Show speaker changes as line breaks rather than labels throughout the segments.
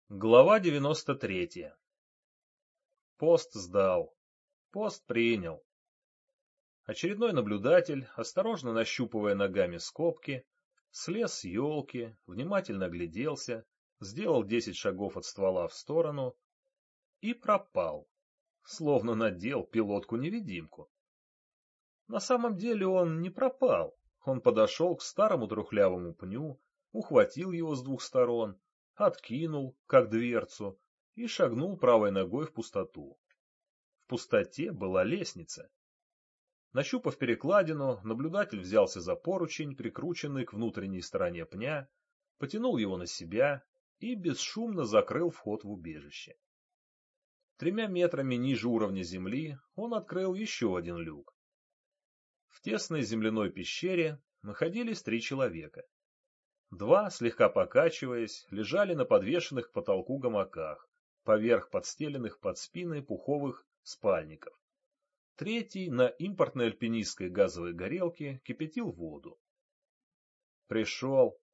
Глава 93. Пост сдал. Пост принял. Очередной наблюдатель, осторожно нащупывая ногами скобки, слез с елки, внимательно огляделся, сделал 10 шагов от ствола в сторону и пропал, словно надел пилотку-невидимку. На самом деле он не пропал. Он подошел к старому трухлявому пню, ухватил его с двух сторон, откинул, как дверцу, и шагнул правой ногой в пустоту. В пустоте была лестница. Нащупав перекладину, наблюдатель взялся за поручень, прикрученный к внутренней стороне пня, потянул его на себя и бесшумно закрыл вход в убежище. 3 метрами ниже уровня земли он открыл еще один люк. В тесной земляной пещере находились 3 человека. 2, слегка покачиваясь, лежали на подвешенных к потолку гамаках, поверх подстеленных под спины пуховых спальников. 3 на импортной альпинистской газовой горелке кипятил воду. Пришел.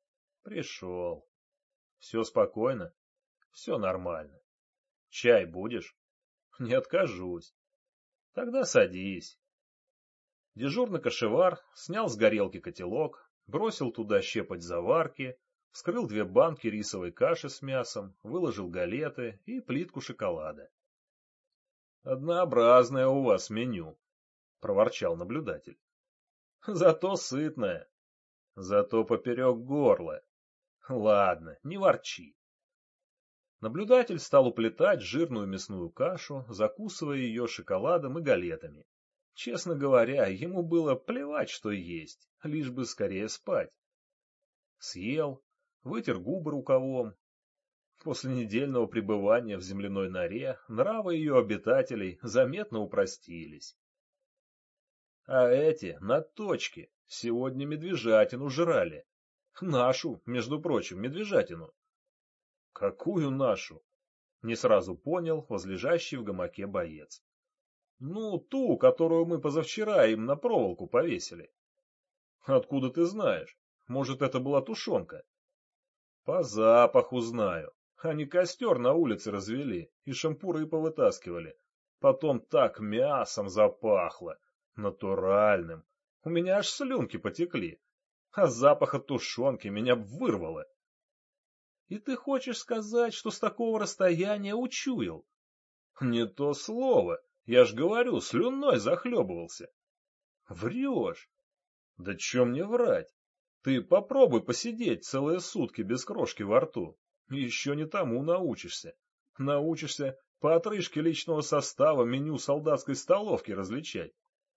Все спокойно, все нормально. Чай будешь? Не откажусь. Тогда садись. Дежурный кошевар снял с горелки котелок, бросил туда щепоть заварки, вскрыл 2 банки рисовой каши с мясом, выложил галеты и плитку шоколада. «Однообразное у вас меню», — проворчал наблюдатель. «Зато сытное, зато поперек горла. Ладно, не ворчи». Наблюдатель стал уплетать жирную мясную кашу, закусывая ее шоколадом и галетами. Честно говоря, ему было плевать, что есть, лишь бы скорее спать. Съел, вытер губы рукавом. После недельного пребывания в земляной норе нравы ее обитателей заметно упростились. А эти, на точке, сегодня медвежатину жрали. Нашу, между прочим, медвежатину. Какую нашу? Не сразу понял возлежащий в гамаке боец. Ну, ту, которую мы позавчера им на проволоку повесили. Откуда ты знаешь? Может, это была тушенка? По запаху знаю. Они костер на улице развели и шампуры повытаскивали. Потом так мясом запахло. Натуральным. У меня аж слюнки потекли. А запах от тушенки меня вырвало. И ты хочешь сказать, что с такого расстояния учуял? Не то слово. Я ж говорю, слюной захлебывался. Врешь. Да че мне врать? Ты попробуй посидеть целые сутки без крошки во рту. Еще не тому научишься. Научишься по отрыжке личного состава меню солдатской столовки различать.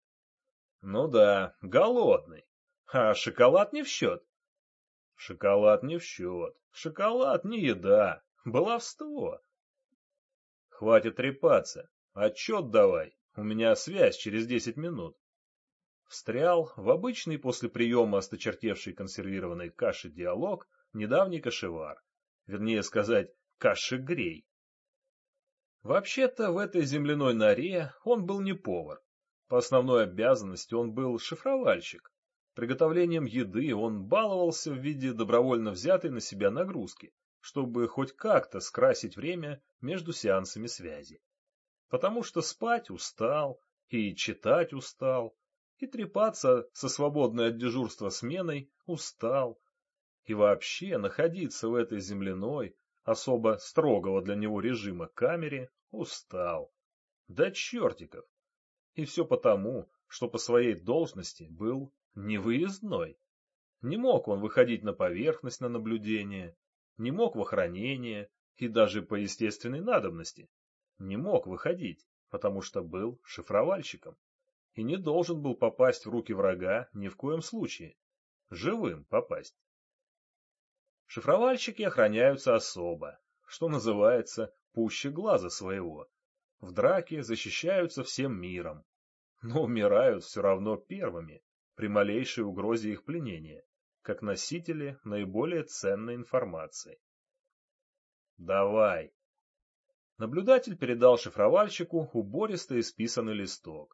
Ну да, голодный. А шоколад не в счет? Шоколад не в счет. Шоколад не еда. Баловство. Хватит трепаться. Отчет давай. У меня связь через 10 минут. Встрял в обычный после приема осточертевшей консервированной каши диалог недавний кошевар. Вернее сказать, кашегрей. Вообще-то в этой земляной норе он был не повар. По основной обязанности он был шифровальщик. Приготовлением еды он баловался в виде добровольно взятой на себя нагрузки, чтобы хоть как-то скрасить время между сеансами связи. Потому что спать устал, и читать устал, и трепаться со свободной от дежурства сменой устал, и вообще находиться в этой земляной, особо строгого для него режима камере устал. До чертиков! И все потому, что по своей должности был невыездной. Не мог он выходить на поверхность на наблюдение, не мог в охранение и даже по естественной надобности. Не мог выходить, потому что был шифровальщиком. И не должен был попасть в руки врага ни в коем случае. Живым попасть. Шифровальщики охраняются особо, что называется, пуще глаза своего. В драке защищаются всем миром, но умирают все равно первыми, при малейшей угрозе их пленения, как носители наиболее ценной информации. Давай. Наблюдатель передал шифровальщику убористо исписанный листок.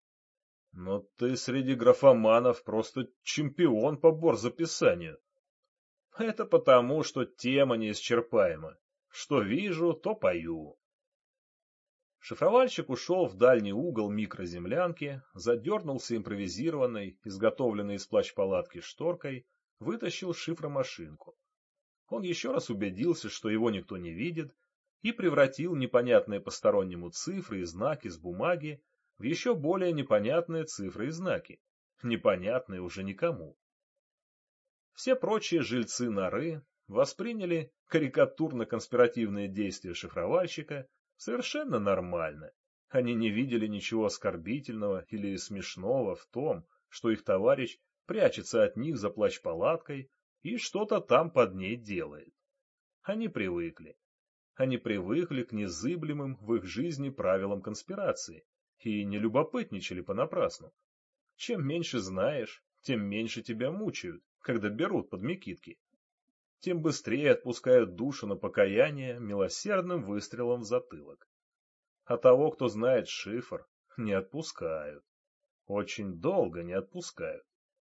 Но ты среди графоманов просто чемпион по борзописанию. Это потому, что тема неисчерпаема. Что вижу, то пою. Шифровальщик ушел в дальний угол микроземлянки, задернулся импровизированной, изготовленной из плащ-палатки шторкой, вытащил шифромашинку. Он еще раз убедился, что его никто не видит, и превратил непонятные постороннему цифры и знаки с бумаги в еще более непонятные цифры и знаки, непонятные уже никому. Все прочие жильцы норы восприняли карикатурно-конспиративные действия шифровальщика совершенно нормально. Они не видели ничего оскорбительного или смешного в том, что их товарищ прячется от них за плащ-палаткой и что-то там под ней делает. Они привыкли. Они привыкли к незыблемым в их жизни правилам конспирации и не любопытничали понапрасну. Чем меньше знаешь, тем меньше тебя мучают, когда берут под мекитки. Тем быстрее отпускают душу на покаяние милосердным выстрелом в затылок. А того, кто знает шифр, не отпускают. Очень долго не отпускают.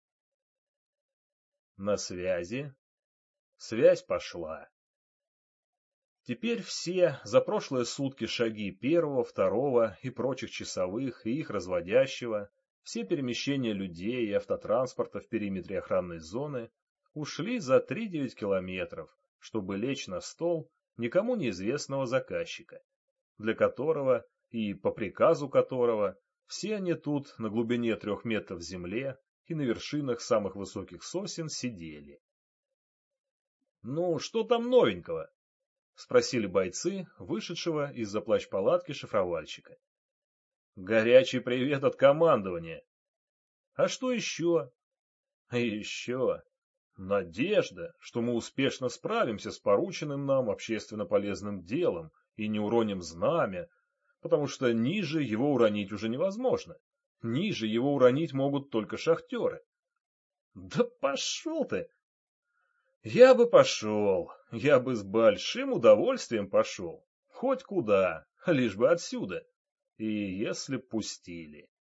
На связи. Связь пошла. Теперь все за прошлые сутки шаги первого, второго и прочих часовых и их разводящего, все перемещения людей и автотранспорта в периметре охранной зоны ушли за 3-9 километров, чтобы лечь на стол никому неизвестного заказчика, для которого и по приказу которого все они тут на глубине 3 метров в земле и на вершинах самых высоких сосен сидели. «Ну, что там новенького?» — спросили бойцы, вышедшего из-за плащ-палатки шифровальщика. «Горячий привет от командования. А что еще?» «А еще надежда, что мы успешно справимся с порученным нам общественно полезным делом и не уроним знамя, потому что ниже его уронить уже невозможно. Ниже его уронить могут только шахтеры». «Да пошел ты!» «Я бы пошел, я бы с большим удовольствием пошел, хоть куда, лишь бы отсюда, и если б пустили».